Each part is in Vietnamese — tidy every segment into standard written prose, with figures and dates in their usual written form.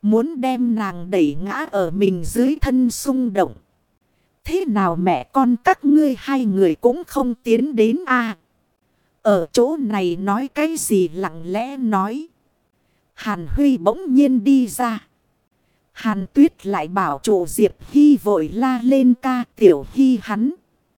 Muốn đem nàng đẩy ngã ở mình dưới thân xung động. Thế nào mẹ con các ngươi hai người cũng không tiến đến à? Ở chỗ này nói cái gì lặng lẽ nói. Hàn Huy bỗng nhiên đi ra. Hàn Tuyết lại bảo chủ Diệp Hy vội la lên ca Tiểu Hy hắn.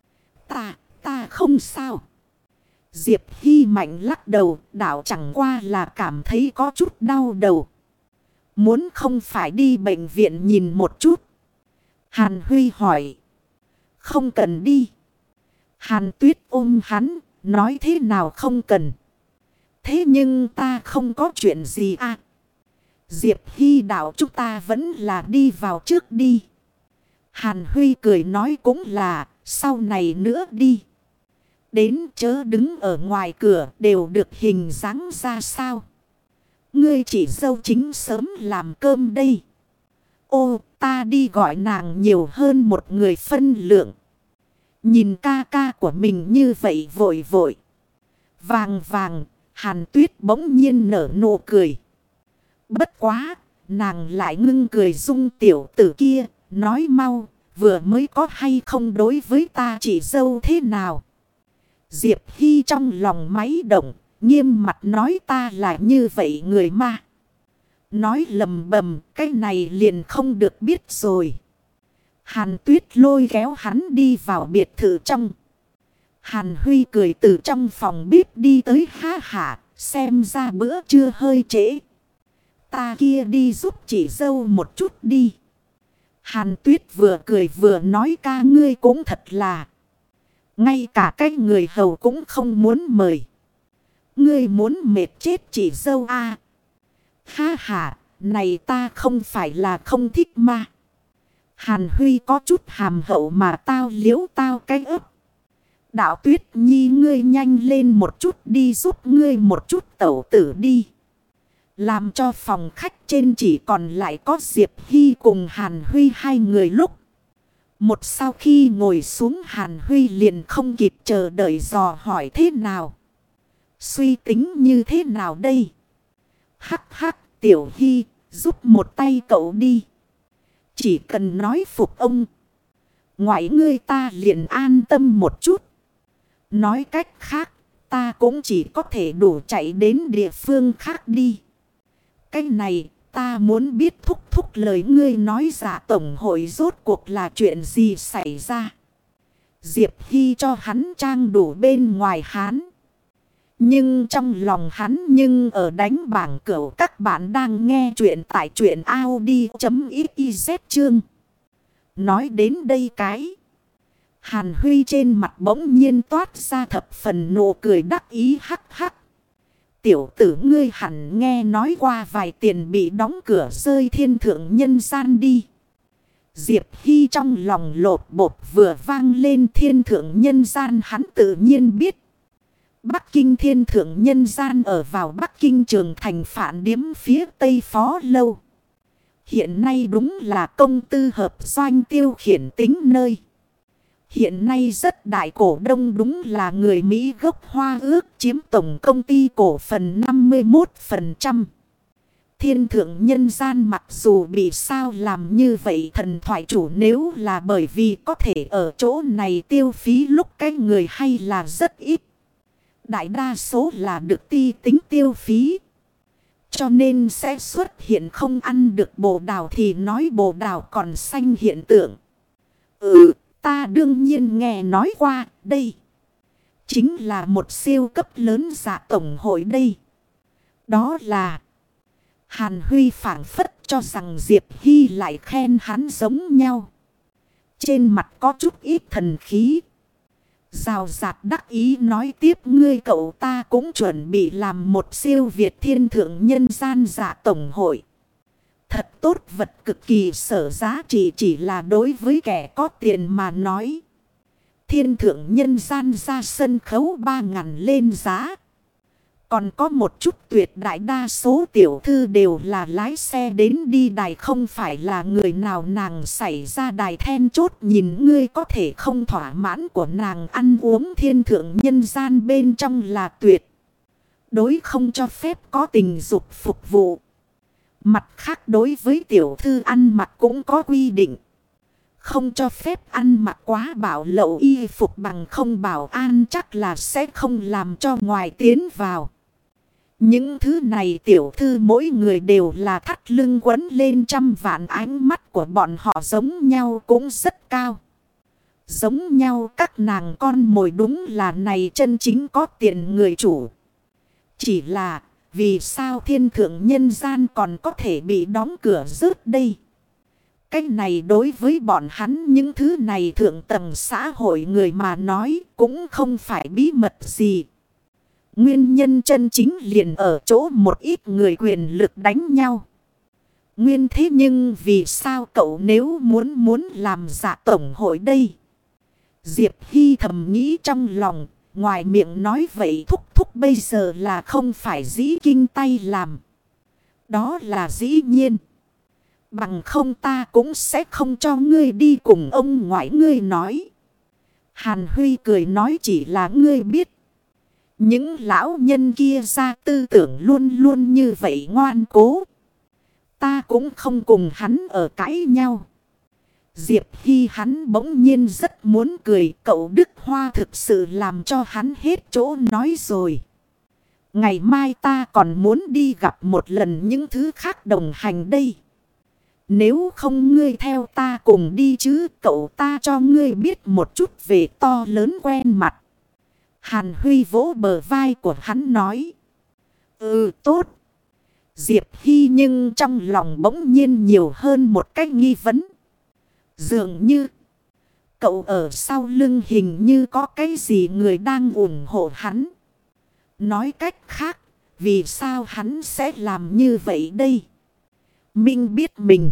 Ta không sao. Diệp Hy mạnh lắc đầu, đảo chẳng qua là cảm thấy có chút đau đầu. Muốn không phải đi bệnh viện nhìn một chút. Hàn Huy hỏi. Không cần đi. Hàn Tuyết ôm hắn, nói thế nào không cần. Thế nhưng ta không có chuyện gì à. Diệp Hy đạo chúng ta vẫn là đi vào trước đi. Hàn Huy cười nói cũng là, sau này nữa đi. Đến chớ đứng ở ngoài cửa đều được hình dáng ra sao. Ngươi chỉ dâu chính sớm làm cơm đây. Ô, ta đi gọi nàng nhiều hơn một người phân lượng. Nhìn ca ca của mình như vậy vội vội. Vàng vàng, Hàn Tuyết bỗng nhiên nở nụ cười. Bất quá, nàng lại ngưng cười dung tiểu tử kia, nói mau, vừa mới có hay không đối với ta chỉ dâu thế nào. Diệp Hy trong lòng máy động, nghiêm mặt nói ta là như vậy người ma. Nói lầm bầm, cái này liền không được biết rồi. Hàn Tuyết lôi kéo hắn đi vào biệt thự trong. Hàn Huy cười từ trong phòng bếp đi tới ha hả, xem ra bữa trưa hơi trễ. Ta kia đi giúp chị dâu một chút đi. Hàn Tuyết vừa cười vừa nói ca ngươi cũng thật là. Ngay cả cái người hầu cũng không muốn mời. Ngươi muốn mệt chết chị dâu à. Ha ha, này ta không phải là không thích mà. Hàn Huy có chút hàm hậu mà tao liếu tao cái ấp. Đạo Tuyết Nhi ngươi nhanh lên một chút đi giúp ngươi một chút tẩu tử đi. Làm cho phòng khách trên chỉ còn lại có Diệp Hy cùng Hàn Huy hai người lúc. Một sau khi ngồi xuống Hàn Huy liền không kịp chờ đợi dò hỏi thế nào. Suy tính như thế nào đây? Hắc hắc Tiểu Hy giúp một tay cậu đi. Chỉ cần nói phục ông. Ngoại ngươi ta liền an tâm một chút. Nói cách khác ta cũng chỉ có thể đủ chạy đến địa phương khác đi. Cái này ta muốn biết thúc thúc lời ngươi nói giả tổng hội rốt cuộc là chuyện gì xảy ra. Diệp Hy cho hắn trang đủ bên ngoài hán. Nhưng trong lòng hắn nhưng ở đánh bảng cửu các bạn đang nghe chuyện tại truyện Audi.xyz chương. Nói đến đây cái. Hàn Huy trên mặt bỗng nhiên toát ra thập phần nụ cười đắc ý hắc hắc. Tiểu tử ngươi hẳn nghe nói qua vài tiền bị đóng cửa rơi thiên thượng nhân gian đi. Diệp Hy trong lòng lột bột vừa vang lên thiên thượng nhân gian hắn tự nhiên biết. Bắc Kinh thiên thượng nhân gian ở vào Bắc Kinh trường thành phản điếm phía Tây Phó Lâu. Hiện nay đúng là công tư hợp doanh tiêu khiển tính nơi. Hiện nay rất đại cổ đông đúng là người Mỹ gốc Hoa ước chiếm tổng công ty cổ phần 51%. Thiên thượng nhân gian mặc dù bị sao làm như vậy thần thoại chủ nếu là bởi vì có thể ở chỗ này tiêu phí lúc cái người hay là rất ít. Đại đa số là được ti tính tiêu phí. Cho nên sẽ xuất hiện không ăn được bồ đào thì nói bồ đào còn xanh hiện tượng. Ta đương nhiên nghe nói qua đây. Chính là một siêu cấp lớn dạ tổng hội đây. Đó là Hàn Huy phảng phất cho rằng Diệp Hy lại khen hắn giống nhau. Trên mặt có chút ít thần khí. Rào rạt đắc ý nói tiếp ngươi cậu ta cũng chuẩn bị làm một siêu việt thiên thượng nhân gian dạ tổng hội. Thật tốt vật cực kỳ sở giá trị chỉ là đối với kẻ có tiền mà nói. Thiên thượng nhân gian ra sân khấu 3.000 lên giá. Còn có một chút tuyệt đại đa số tiểu thư đều là lái xe đến đi đài không phải là người nào nàng xảy ra đài then chốt nhìn ngươi có thể không thỏa mãn của nàng ăn uống thiên thượng nhân gian bên trong là tuyệt. Đối không cho phép có tình dục phục vụ. Mặt khác đối với tiểu thư ăn mặc cũng có quy định. Không cho phép ăn mặc quá bảo lậu y phục bằng không bảo an chắc là sẽ không làm cho ngoài tiến vào. Những thứ này tiểu thư mỗi người đều là thắt lưng quấn lên trăm vạn, ánh mắt của bọn họ giống nhau cũng rất cao. Giống nhau các nàng con mồi đúng là này chân chính có tiền người chủ. Chỉ là vì sao thiên thượng nhân gian còn có thể bị đóng cửa rớt đây? Cái này đối với bọn hắn những thứ này thượng tầng xã hội người mà nói cũng không phải bí mật gì. Nguyên nhân chân chính liền ở chỗ một ít người quyền lực đánh nhau. Nguyên thế nhưng vì sao cậu nếu muốn làm giả tổng hội đây? Diệp Hy thầm nghĩ trong lòng, ngoài miệng nói vậy thúc thúc bây giờ là không phải dĩ kinh tay làm. Đó là dĩ nhiên. Bằng không ta cũng sẽ không cho ngươi đi cùng ông ngoại ngươi nói. Hàn Huy cười nói chỉ là ngươi biết. Những lão nhân kia ra tư tưởng luôn luôn như vậy ngoan cố. Ta cũng không cùng hắn ở cãi nhau. Diệp Hy hắn bỗng nhiên rất muốn cười. Cậu Đức Hoa thực sự làm cho hắn hết chỗ nói rồi. Ngày mai ta còn muốn đi gặp một lần những thứ khác đồng hành đây. Nếu không ngươi theo ta cùng đi chứ, cậu ta cho ngươi biết một chút về to lớn quen mặt. Hàn Huy vỗ bờ vai của hắn nói. Ừ tốt. Diệp Hy nhưng trong lòng bỗng nhiên nhiều hơn một cái nghi vấn. Dường như cậu ở sau lưng hình như có cái gì người đang ủng hộ hắn. Nói cách khác, vì sao hắn sẽ làm như vậy đây? Minh biết mình.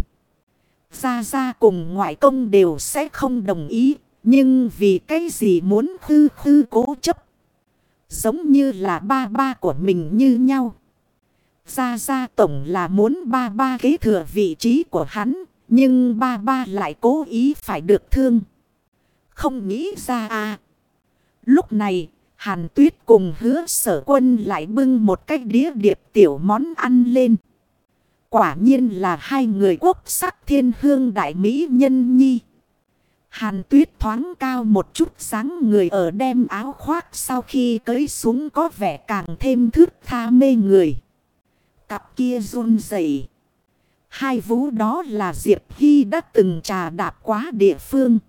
Gia cùng ngoại công đều sẽ không đồng ý. Nhưng vì cái gì muốn khư cố chấp. Giống như là ba của mình như nhau. Gia tổng là muốn ba kế thừa vị trí của hắn. Nhưng ba lại cố ý phải được thương. Không nghĩ ra à. Lúc này Hàn Tuyết cùng Hứa Sở Quân lại bưng một cái đĩa điệp tiểu món ăn lên. Quả nhiên là hai người quốc sắc thiên hương đại mỹ nhân nhi. Hàn Tuyết thoáng cao một chút dáng người ở đem áo khoác sau khi cởi xuống có vẻ càng thêm thướt tha mê người. Cặp kia run rẩy. Hai vú đó là Diệp Hy đã từng trà đạp quá địa phương.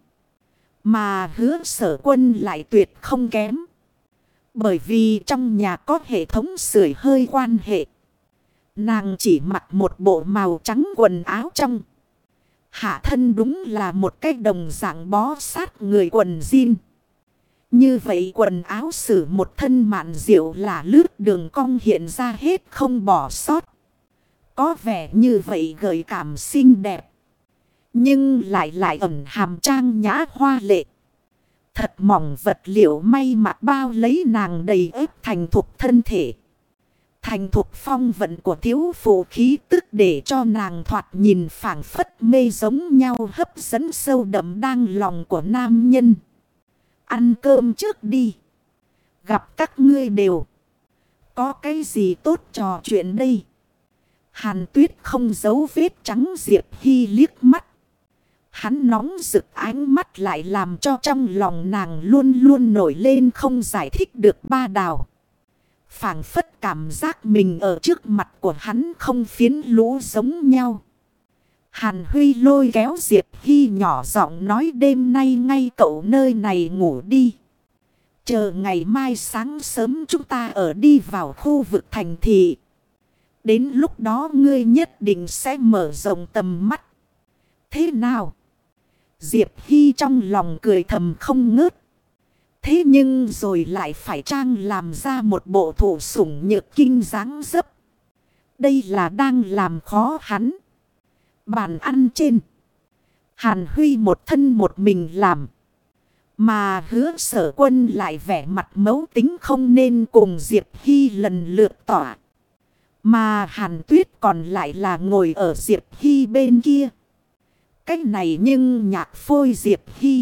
Mà Hứa Sở Quân lại tuyệt không kém. Bởi vì trong nhà có hệ thống sưởi hơi quan hệ. Nàng chỉ mặc một bộ màu trắng quần áo trong. Hạ thân đúng là một cái đồng dạng bó sát người quần jean. Như vậy quần áo sử một thân mạn diệu là lướt đường cong hiện ra hết không bỏ sót. Có vẻ như vậy gợi cảm xinh đẹp. Nhưng lại ẩn hàm trang nhã hoa lệ. Thật mỏng vật liệu may mặc bao lấy nàng đầy ếp thành thục thân thể. Thành thục phong vận của thiếu phụ khí tức để cho nàng thoạt nhìn phảng phất mê giống nhau hấp dẫn sâu đậm đang lòng của nam nhân. Ăn cơm trước đi. Gặp các ngươi đều. Có cái gì tốt trò chuyện đây? Hàn Tuyết không giấu vết trắng Diệp Hy liếc mắt. Hắn nóng rực ánh mắt lại làm cho trong lòng nàng luôn luôn nổi lên không giải thích được ba đào. Phảng phất cảm giác mình ở trước mặt của hắn không phiến lũ giống nhau. Hàn Huy lôi kéo Diệp Hy nhỏ giọng nói đêm nay ngay cậu nơi này ngủ đi. Chờ ngày mai sáng sớm chúng ta ở đi vào khu vực thành thị. Đến lúc đó ngươi nhất định sẽ mở rộng tầm mắt. Thế nào? Diệp Hy trong lòng cười thầm không ngớt. Thế nhưng rồi lại phải trang làm ra một bộ thủ sủng nhược kinh dáng dấp. Đây là đang làm khó hắn. Bàn ăn trên. Hàn Huy một thân một mình làm. Mà Hứa Sở Quân lại vẻ mặt mấu tính không nên cùng Diệp Hy lần lượt tỏa. Mà Hàn Tuyết còn lại là ngồi ở Diệp Hy bên kia. Cách này nhưng nhạc phôi Diệp Hy.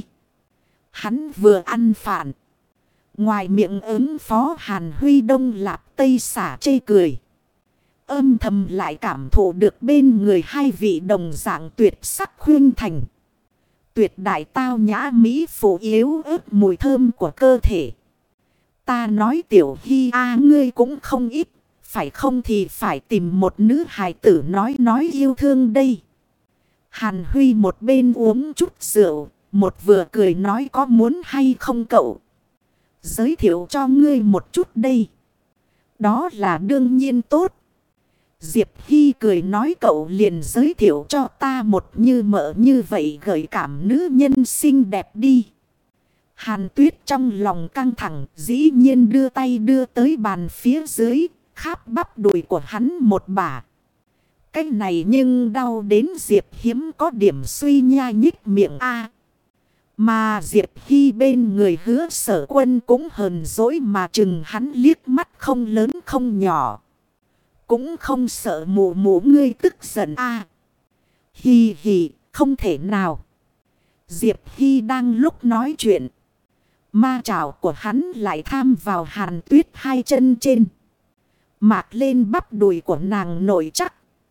Hắn vừa ăn phản. Ngoài miệng ứng phó Hàn Huy đông lạp tây xả chê cười. Âm thầm lại cảm thụ được bên người hai vị đồng dạng tuyệt sắc khuyên thành. Tuyệt đại tao nhã mỹ phụ yếu ớt mùi thơm của cơ thể. Ta nói Tiểu Hy ngươi cũng không ít. Phải không thì phải tìm một nữ hài tử nói yêu thương đây. Hàn Huy một bên uống chút rượu. Một vừa cười nói có muốn hay không cậu. Giới thiệu cho ngươi một chút đây. Đó là đương nhiên tốt. Diệp Hy cười nói cậu liền giới thiệu cho ta một như mợ như vậy gợi cảm nữ nhân xinh đẹp đi. Hàn Tuyết trong lòng căng thẳng dĩ nhiên đưa tay đưa tới bàn phía dưới, kháp bắp đùi của hắn một bả. Cái này nhưng đau đến Diệp hiếm có điểm suy nha nhích miệng a. Mà Diệp Hy bên người Hứa Sở Quân cũng hờn dỗi mà chừng hắn liếc mắt không lớn không nhỏ. Cũng không sợ mụ mụ ngươi tức giận a. Hi hi, không thể nào. Diệp Hy đang lúc nói chuyện. Ma trảo của hắn lại tham vào Hàn Tuyết hai chân trên. Mạc lên bắp đùi của nàng nổi chắc.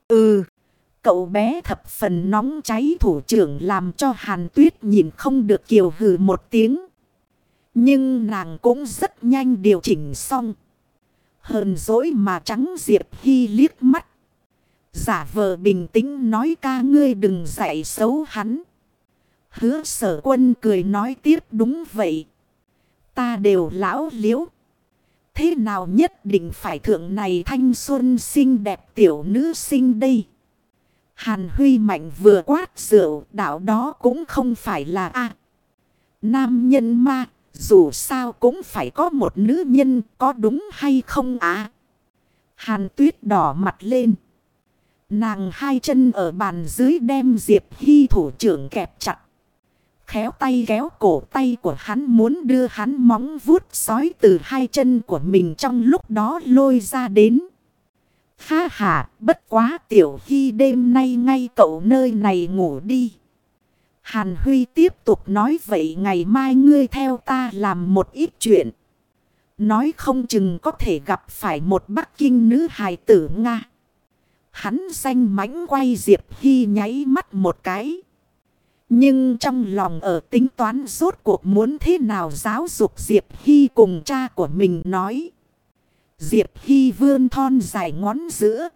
Cậu bé thập phần nóng cháy thủ trưởng làm cho Hàn Tuyết nhìn không được kiều hừ một tiếng. Nhưng nàng cũng rất nhanh điều chỉnh xong. Hờn dỗi mà trắng Diệp Hy liếc mắt. Giả vờ bình tĩnh nói ca ngươi đừng dạy xấu hắn. Hứa Sở Quân cười nói tiếp đúng vậy. Ta đều lão liễu. Thế nào nhất định phải thượng này thanh xuân xinh đẹp tiểu nữ sinh đây. Hàn Huy mạnh vừa quát rượu đạo đó cũng không phải là nam nhân ma. Dù sao cũng phải có một nữ nhân có đúng hay không Hàn Tuyết đỏ mặt lên. Nàng hai chân ở bàn dưới đem Diệp Hy thủ trưởng kẹp chặt. Khéo tay kéo cổ tay của hắn muốn đưa hắn móng vuốt sói từ hai chân của mình trong lúc đó lôi ra đến. Ha ha, bất quá Tiểu Hy đêm nay ngay cậu nơi này ngủ đi. Hàn Huy tiếp tục nói vậy ngày mai ngươi theo ta làm một ít chuyện. Nói không chừng có thể gặp phải một Bắc Kinh nữ hài tử Nga. Hắn danh mãnh quay Diệp Hy nháy mắt một cái. Nhưng trong lòng ở tính toán rốt cuộc muốn thế nào giáo dục Diệp Hy cùng cha của mình nói. Diệp Hy vươn thon dài ngón giữa.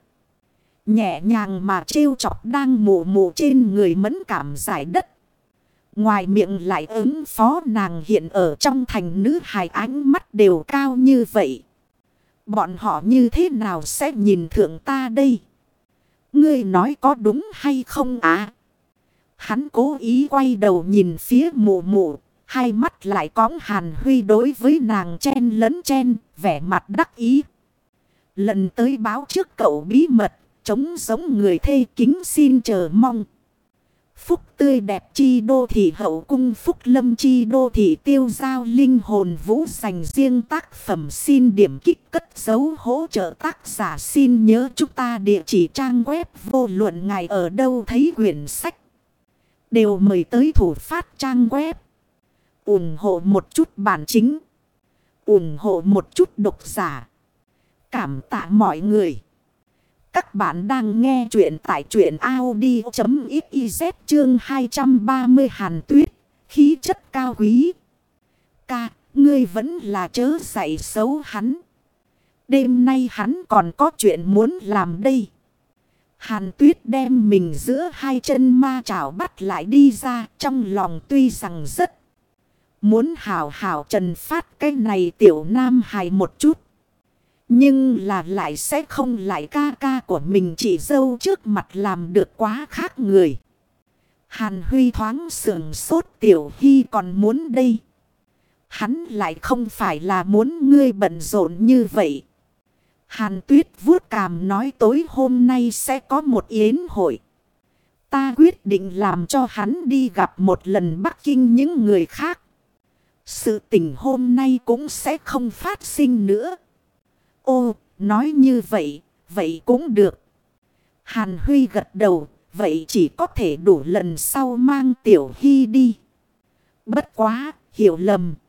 Nhẹ nhàng mà trêu chọc đang mụ mụ trên người mẫn cảm giải đất. Ngoài miệng lại ứng phó nàng hiện ở trong thành nữ hài ánh mắt đều cao như vậy. Bọn họ như thế nào sẽ nhìn thượng ta đây? Ngươi nói có đúng hay không Hắn cố ý quay đầu nhìn phía mụ mụ. Hai mắt lại cõng Hàn Huy đối với nàng chen lấn chen, vẻ mặt đắc ý. Lần tới báo trước cậu bí mật, trống giống người thê kính xin chờ mong. Phúc tươi đẹp chi đô thị hậu cung phúc lâm chi đô thị tiêu giao linh hồn vũ dành riêng tác phẩm xin điểm kích cất dấu hỗ trợ tác giả xin nhớ chúng ta địa chỉ trang web vô luận ngài ở đâu thấy quyển sách. Đều mời tới thủ phát trang web. ủng hộ một chút bản chính. ủng hộ một chút độc giả. Cảm tạ mọi người. Các bạn đang nghe chuyện tại truyện audio.xyz chương 230 Hàn Tuyết. Khí chất cao quý. Ca, ngươi vẫn là chớ dạy xấu hắn. Đêm nay hắn còn có chuyện muốn làm đây. Hàn Tuyết đem mình giữa hai chân ma chảo bắt lại đi ra. Trong lòng tuy rằng rất muốn hảo hảo trần phát cái này tiểu nam hài một chút. Nhưng là lại sẽ không lại ca ca của mình chị dâu trước mặt làm được quá khác người. Hàn Huy thoáng sườn sốt Tiểu Hy còn muốn đây. Hắn lại không phải là muốn ngươi bận rộn như vậy. Hàn Tuyết vuốt cằm nói tối hôm nay sẽ có một yến hội. Ta quyết định làm cho hắn đi gặp một lần Bắc Kinh những người khác. Sự tình hôm nay cũng sẽ không phát sinh nữa. Ô, nói như vậy, vậy cũng được. Hàn Huy gật đầu, vậy chỉ có thể đủ lần sau mang Tiểu Hy đi. Bất quá, hiểu lầm.